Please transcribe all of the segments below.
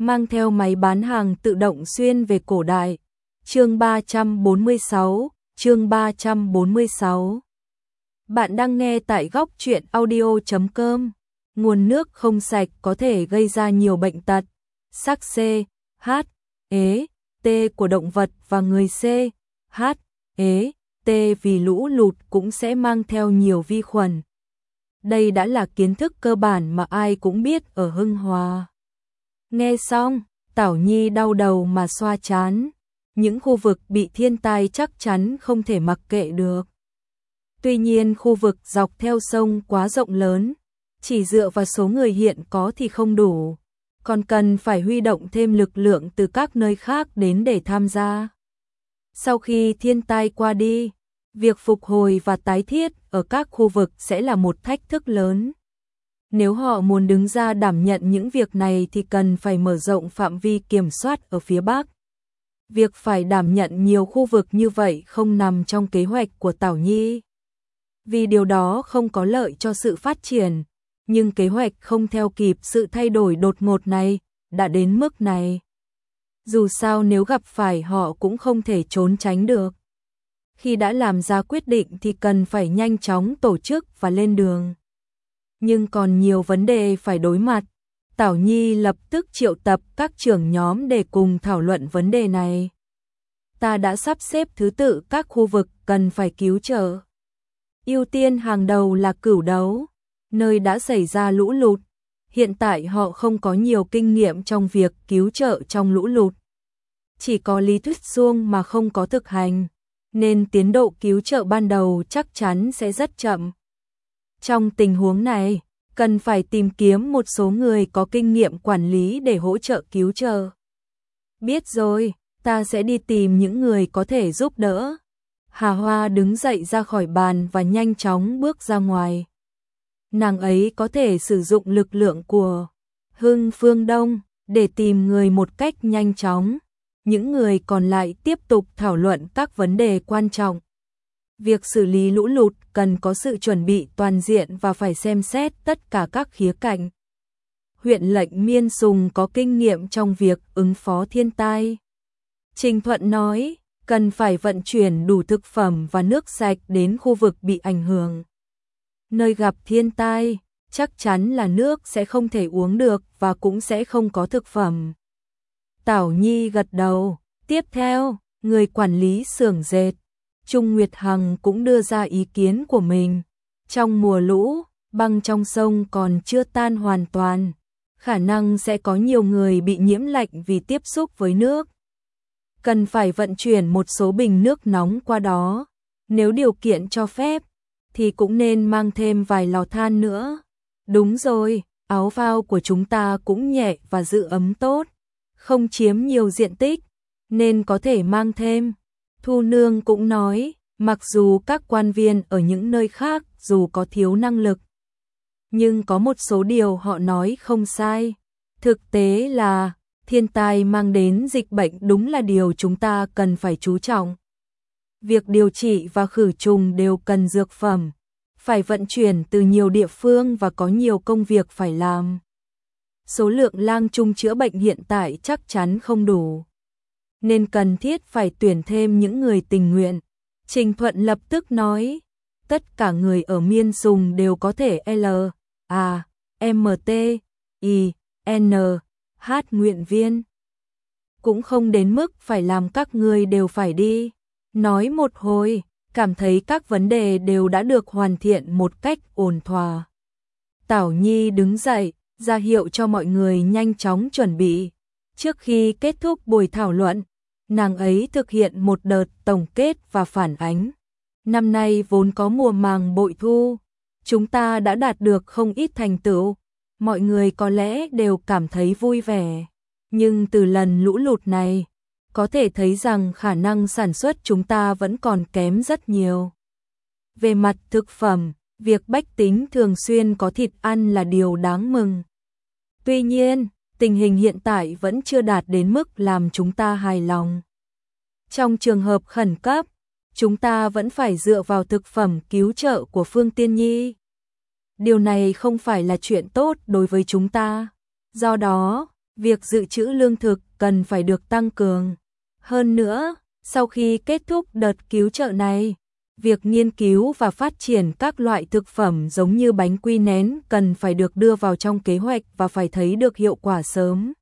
mang theo máy bán hàng tự động xuyên về cổ đại. Chương 346. Bạn đang nghe tại góc truyện audio.com. Nguồn nước không sạch có thể gây ra nhiều bệnh tật. Sắc C, H, ế, T của động vật và người C, H, ế, T vì lũ lụt cũng sẽ mang theo nhiều vi khuẩn. Đây đã là kiến thức cơ bản mà ai cũng biết ở Hưng Hòa. Nghe xong, Tảo Nhi đau đầu mà xoa trán. Những khu vực bị thiên tai chắc chắn không thể mặc kệ được. Tuy nhiên khu vực dọc theo sông quá rộng lớn, chỉ dựa vào số người hiện có thì không đủ, còn cần phải huy động thêm lực lượng từ các nơi khác đến để tham gia. Sau khi thiên tai qua đi, việc phục hồi và tái thiết ở các khu vực sẽ là một thách thức lớn. Nếu họ muốn đứng ra đảm nhận những việc này thì cần phải mở rộng phạm vi kiểm soát ở phía Bắc. Việc phải đảm nhận nhiều khu vực như vậy không nằm trong kế hoạch của Tảo Nhi, vì điều đó không có lợi cho sự phát triển, nhưng kế hoạch không theo kịp sự thay đổi đột ngột này, đã đến mức này. Dù sao nếu gặp phải họ cũng không thể trốn tránh được. Khi đã làm ra quyết định thì cần phải nhanh chóng tổ chức và lên đường. Nhưng còn nhiều vấn đề phải đối mặt. Tảo Nhi lập tức triệu tập các trưởng nhóm để cùng thảo luận vấn đề này. Ta đã sắp xếp thứ tự các khu vực cần phải cứu trợ. Ưu tiên hàng đầu là Cửu Đấu, nơi đã xảy ra lũ lụt. Hiện tại họ không có nhiều kinh nghiệm trong việc cứu trợ trong lũ lụt. Chỉ có lý thuyết suông mà không có thực hành, nên tiến độ cứu trợ ban đầu chắc chắn sẽ rất chậm. Trong tình huống này, cần phải tìm kiếm một số người có kinh nghiệm quản lý để hỗ trợ cứu trợ. Biết rồi, ta sẽ đi tìm những người có thể giúp đỡ. Hà Hoa đứng dậy ra khỏi bàn và nhanh chóng bước ra ngoài. Nàng ấy có thể sử dụng lực lượng của Hưng Phương Đông để tìm người một cách nhanh chóng. Những người còn lại tiếp tục thảo luận các vấn đề quan trọng. Việc xử lý lũ lụt cần có sự chuẩn bị toàn diện và phải xem xét tất cả các khía cạnh. Huyện lệnh Miên Sùng có kinh nghiệm trong việc ứng phó thiên tai. Trình Thuận nói, cần phải vận chuyển đủ thực phẩm và nước sạch đến khu vực bị ảnh hưởng. Nơi gặp thiên tai, chắc chắn là nước sẽ không thể uống được và cũng sẽ không có thực phẩm. Tảo Nhi gật đầu. Tiếp theo, người quản lý xưởng dệt, Trung Nguyệt Hằng cũng đưa ra ý kiến của mình. Trong mùa lũ, băng trong sông còn chưa tan hoàn toàn. Khả năng sẽ có nhiều người bị nhiễm lạnh vì tiếp xúc với nước. Cần phải vận chuyển một số bình nước nóng qua đó. Nếu điều kiện cho phép, thì cũng nên mang thêm vài lò than nữa. Đúng rồi, áo phao của chúng ta cũng nhẹ và giữ ấm tốt, không chiếm nhiều diện tích, nên có thể mang thêm. Thu Nương cũng nói, mặc dù các quan viên ở những nơi khác dù có thiếu năng lực, nhưng có một số điều họ nói không sai. Thực tế là, thiên tai mang đến dịch bệnh đúng là điều chúng ta cần phải chú trọng. Việc điều trị và khử trùng đều cần dược phẩm, phải vận chuyển từ nhiều địa phương và có nhiều công việc phải làm. Số lượng lang trung chữa bệnh hiện tại chắc chắn không đủ, nên cần thiết phải tuyển thêm những người tình nguyện. Trình Thuận lập tức nói, tất cả người ở Miên Sùng đều có thể LAMTINH nguyện viên. Cũng không đến mức phải làm các người đều phải đi. Nói một hồi, cảm thấy các vấn đề đều đã được hoàn thiện một cách ổn thỏa. Tảo Nhi đứng dậy, ra hiệu cho mọi người nhanh chóng chuẩn bị. Trước khi kết thúc buổi thảo luận, nàng ấy thực hiện một đợt tổng kết và phản ánh. Năm nay vốn có mùa màng bội thu, chúng ta đã đạt được không ít thành tựu, mọi người có lẽ đều cảm thấy vui vẻ. Nhưng từ lần lũ lụt này, có thể thấy rằng khả năng sản xuất chúng ta vẫn còn kém rất nhiều. Về mặt thực phẩm, việc bách tính thường xuyên có thịt ăn là điều đáng mừng. Tuy nhiên, tình hình hiện tại vẫn chưa đạt đến mức làm chúng ta hài lòng. Trong trường hợp khẩn cấp, chúng ta vẫn phải dựa vào thực phẩm cứu trợ của Phương Tiên Nhi. Điều này không phải là chuyện tốt đối với chúng ta. Do đó, việc dự trữ lương thực cần phải được tăng cường. Hơn nữa, sau khi kết thúc đợt cứu trợ này, việc nghiên cứu và phát triển các loại thực phẩm giống như bánh quy nén cần phải được đưa vào trong kế hoạch và phải thấy được hiệu quả sớm.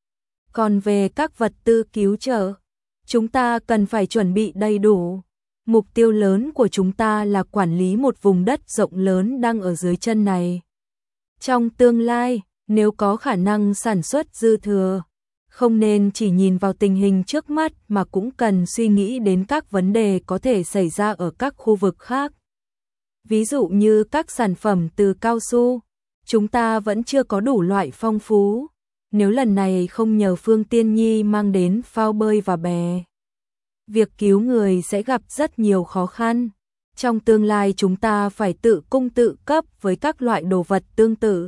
Còn về các vật tư cứu trợ, chúng ta cần phải chuẩn bị đầy đủ. Mục tiêu lớn của chúng ta là quản lý một vùng đất rộng lớn đang ở dưới chân này. Trong tương lai, nếu có khả năng sản xuất dư thừa, không nên chỉ nhìn vào tình hình trước mắt mà cũng cần suy nghĩ đến các vấn đề có thể xảy ra ở các khu vực khác. Ví dụ như các sản phẩm từ cao su, chúng ta vẫn chưa có đủ loại phong phú. Nếu lần này không nhờ Phương Tiên Nhi mang đến phao bơi và bè, việc cứu người sẽ gặp rất nhiều khó khăn. Trong tương lai chúng ta phải tự cung tự cấp với các loại đồ vật tương tự.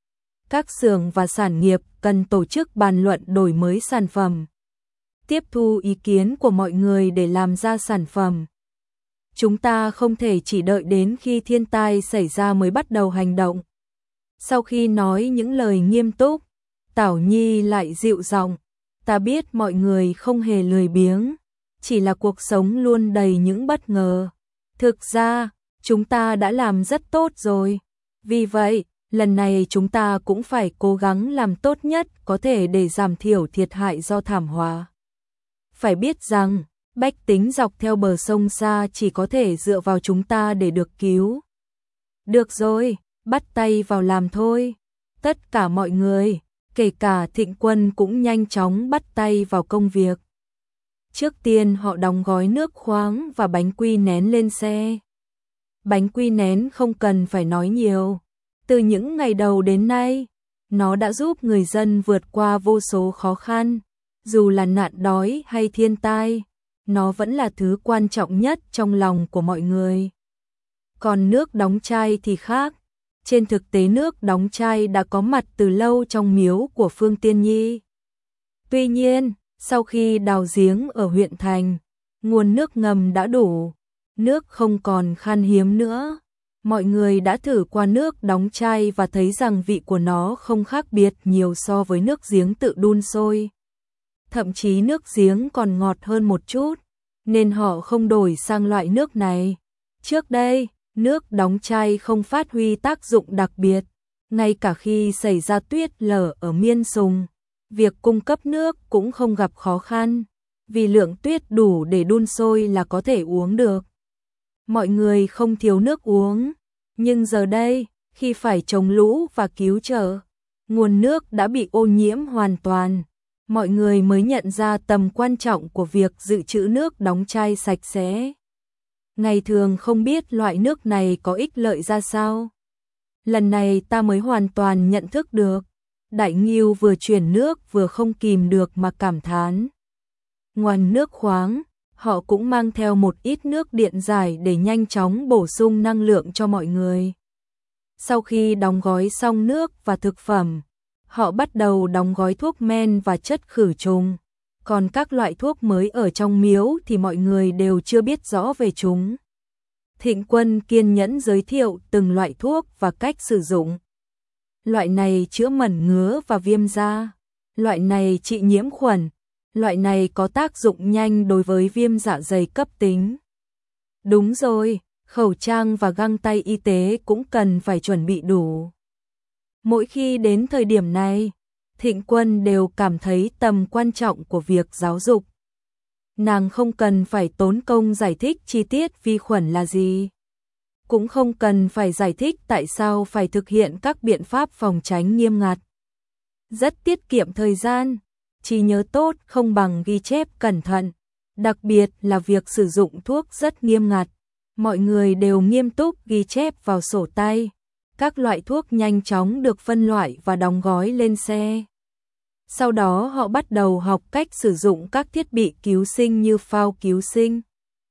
Các xưởng và sản nghiệp cần tổ chức bàn luận đổi mới sản phẩm, tiếp thu ý kiến của mọi người để làm ra sản phẩm. Chúng ta không thể chỉ đợi đến khi thiên tai xảy ra mới bắt đầu hành động. Sau khi nói những lời nghiêm túc, Tảo Nhi lại dịu giọng, ta biết mọi người không hề lười biếng, chỉ là cuộc sống luôn đầy những bất ngờ. Thực ra, chúng ta đã làm rất tốt rồi. Vì vậy, lần này chúng ta cũng phải cố gắng làm tốt nhất có thể để giảm thiểu thiệt hại do thảm họa. Phải biết rằng, bách tính dọc theo bờ sông xa chỉ có thể dựa vào chúng ta để được cứu. Được rồi, bắt tay vào làm thôi. Tất cả mọi người, kể cả Thịnh Quân cũng nhanh chóng bắt tay vào công việc. Trước tiên họ đóng gói nước khoáng và bánh quy nén lên xe. Bánh quy nén không cần phải nói nhiều. Từ những ngày đầu đến nay, nó đã giúp người dân vượt qua vô số khó khăn. Dù là nạn đói hay thiên tai, nó vẫn là thứ quan trọng nhất trong lòng của mọi người. Còn nước đóng chai thì khác. Trên thực tế nước đóng chai đã có mặt từ lâu trong miếu của Phương Tiên Nhi. Tuy nhiên, sau khi đào giếng ở huyện thành, nguồn nước ngầm đã đủ, nước không còn khan hiếm nữa. Mọi người đã thử qua nước đóng chai và thấy rằng vị của nó không khác biệt nhiều so với nước giếng tự đun sôi. Thậm chí nước giếng còn ngọt hơn một chút, nên họ không đổi sang loại nước này. Trước đây, nước đóng chai không phát huy tác dụng đặc biệt, ngay cả khi xảy ra tuyết lở ở Miên Sùng, việc cung cấp nước cũng không gặp khó khăn, vì lượng tuyết đủ để đun sôi là có thể uống được. Mọi người không thiếu nước uống, nhưng giờ đây, khi phải chống lũ và cứu trợ, nguồn nước đã bị ô nhiễm hoàn toàn. Mọi người mới nhận ra tầm quan trọng của việc dự trữ nước đóng chai sạch sẽ. Ngày thường không biết loại nước này có ích lợi ra sao. Lần này ta mới hoàn toàn nhận thức được. Đại Ngưu vừa chuyển nước vừa không kìm được mà cảm thán. Ngoài nước khoáng, họ cũng mang theo một ít nước điện giải để nhanh chóng bổ sung năng lượng cho mọi người. Sau khi đóng gói xong nước và thực phẩm, họ bắt đầu đóng gói thuốc men và chất khử trùng. Còn các loại thuốc mới ở trong miếu thì mọi người đều chưa biết rõ về chúng. Thịnh Quân kiên nhẫn giới thiệu từng loại thuốc và cách sử dụng. Loại này chữa mẩn ngứa và viêm da, loại này trị nhiễm khuẩn, loại này có tác dụng nhanh đối với viêm dạ dày cấp tính. Đúng rồi, khẩu trang và găng tay y tế cũng cần phải chuẩn bị đủ. Mỗi khi đến thời điểm này, Thịnh Quân đều cảm thấy tầm quan trọng của việc giáo dục. Nàng không cần phải tốn công giải thích chi tiết vi khuẩn là gì. Cũng không cần phải giải thích tại sao phải thực hiện các biện pháp phòng tránh nghiêm ngặt. Rất tiết kiệm thời gian, trí nhớ tốt không bằng ghi chép cẩn thận. Đặc biệt là việc sử dụng thuốc rất nghiêm ngặt. Mọi người đều nghiêm túc ghi chép vào sổ tay. Các loại thuốc nhanh chóng được phân loại và đóng gói lên xe. Sau đó họ bắt đầu học cách sử dụng các thiết bị cứu sinh như phao cứu sinh,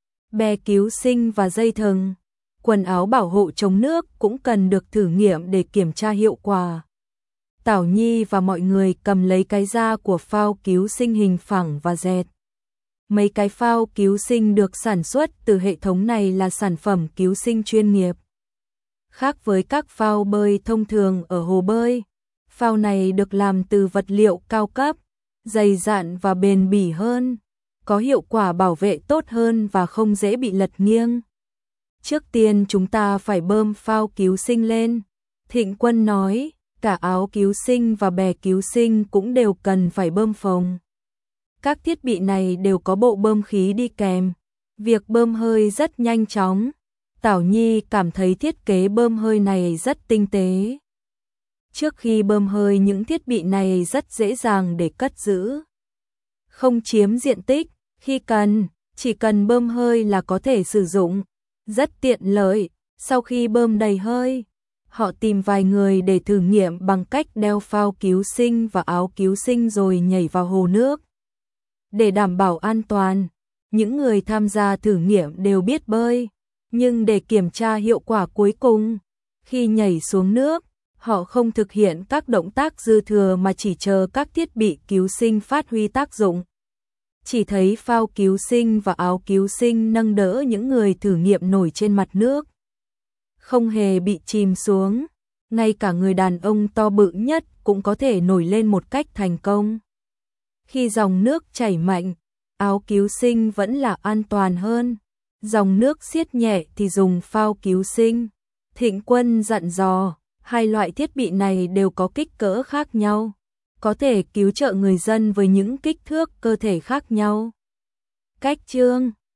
bè cứu sinh và dây thừng. Quần áo bảo hộ chống nước cũng cần được thử nghiệm để kiểm tra hiệu quả. Tảo Nhi và mọi người cầm lấy cái da của phao cứu sinh hình phẳng và dẹt. Mấy cái phao cứu sinh được sản xuất từ hệ thống này là sản phẩm cứu sinh chuyên nghiệp. Khác với các phao bơi thông thường ở hồ bơi, Phao này được làm từ vật liệu cao cấp, dày dặn và bền bỉ hơn, có hiệu quả bảo vệ tốt hơn và không dễ bị lật nghiêng. Trước tiên chúng ta phải bơm phao cứu sinh lên, Thịnh Quân nói, cả áo cứu sinh và bè cứu sinh cũng đều cần phải bơm phồng. Các thiết bị này đều có bộ bơm khí đi kèm, việc bơm hơi rất nhanh chóng. Tảo Nhi cảm thấy thiết kế bơm hơi này rất tinh tế. Trước khi bơm hơi những thiết bị này rất dễ dàng để cất giữ, không chiếm diện tích, khi cần, chỉ cần bơm hơi là có thể sử dụng, rất tiện lợi. Sau khi bơm đầy hơi, họ tìm vài người để thử nghiệm bằng cách đeo phao cứu sinh và áo cứu sinh rồi nhảy vào hồ nước. Để đảm bảo an toàn, những người tham gia thử nghiệm đều biết bơi, nhưng để kiểm tra hiệu quả cuối cùng, khi nhảy xuống nước, họ không thực hiện các động tác dư thừa mà chỉ chờ các thiết bị cứu sinh phát huy tác dụng. Chỉ thấy phao cứu sinh và áo cứu sinh nâng đỡ những người thử nghiệm nổi trên mặt nước, không hề bị chìm xuống, ngay cả người đàn ông to bự nhất cũng có thể nổi lên một cách thành công. Khi dòng nước chảy mạnh, áo cứu sinh vẫn là an toàn hơn, dòng nước siết nhẹ thì dùng phao cứu sinh. Thịnh Quân dặn dò, hai loại thiết bị này đều có kích cỡ khác nhau, có thể cứu trợ người dân với những kích thước cơ thể khác nhau. Cách chương